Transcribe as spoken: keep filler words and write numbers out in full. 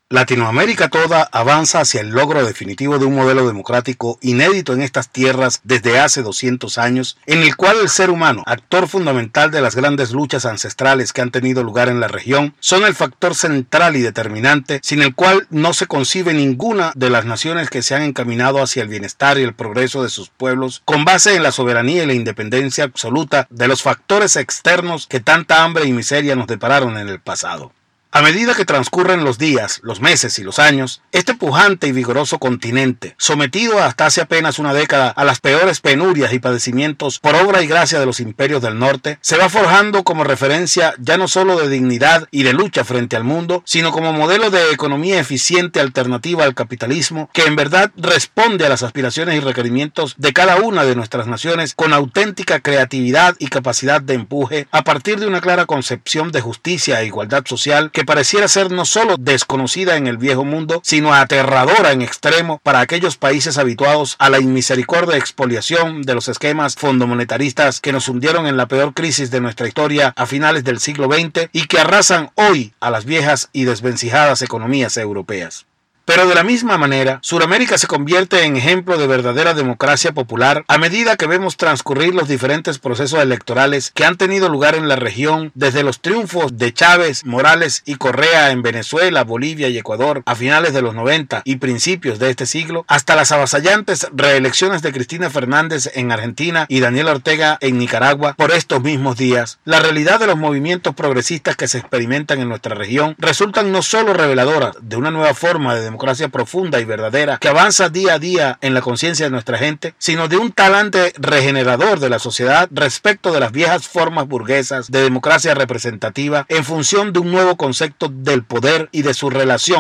Latinoamérica toda avanza hacia el logro definitivo de un modelo democrático inédito en estas tierras desde hace doscientos años, en el cual el ser humano, actor fundamental de las grandes luchas ancestrales que han tenido lugar en la región, son el factor central y determinante, sin el cual no se concibe ninguna de las naciones que se han encaminado hacia el bienestar y el progreso de sus pueblos, con base en la soberanía y la independencia absoluta de los factores externos que tanta hambre y miseria nos depararon en el pasado. A medida que transcurren los días, los meses y los años, este pujante y vigoroso continente, sometido hasta hace apenas una década a las peores penurias y padecimientos por obra y gracia de los imperios del norte, se va forjando como referencia ya no solo de dignidad y de lucha frente al mundo, sino como modelo de economía eficiente alternativa al capitalismo, que en verdad responde a las aspiraciones y requerimientos de cada una de nuestras naciones con auténtica creatividad y capacidad de empuje, a partir de una clara concepción de justicia e igualdad social que que pareciera ser no solo desconocida en el viejo mundo, sino aterradora en extremo para aquellos países habituados a la inmisericordia expoliación de los esquemas fondomonetaristas que nos hundieron en la peor crisis de nuestra historia a finales del siglo veinte y que arrasan hoy a las viejas y desvencijadas economías europeas. Pero de la misma manera, Sudamérica se convierte en ejemplo de verdadera democracia popular a medida que vemos transcurrir los diferentes procesos electorales que han tenido lugar en la región, desde los triunfos de Chávez, Morales y Correa en Venezuela, Bolivia y Ecuador a finales de los noventa y principios de este siglo, hasta las avasallantes reelecciones de Cristina Fernández en Argentina y Daniel Ortega en Nicaragua por estos mismos días. La realidad de los movimientos progresistas que se experimentan en nuestra región resultan no solo reveladoras de una nueva forma de democracia democracia profunda y verdadera que avanza día a día en la conciencia de nuestra gente, sino de un talante regenerador de la sociedad respecto de las viejas formas burguesas de democracia representativa en función de un nuevo concepto del poder y de su relación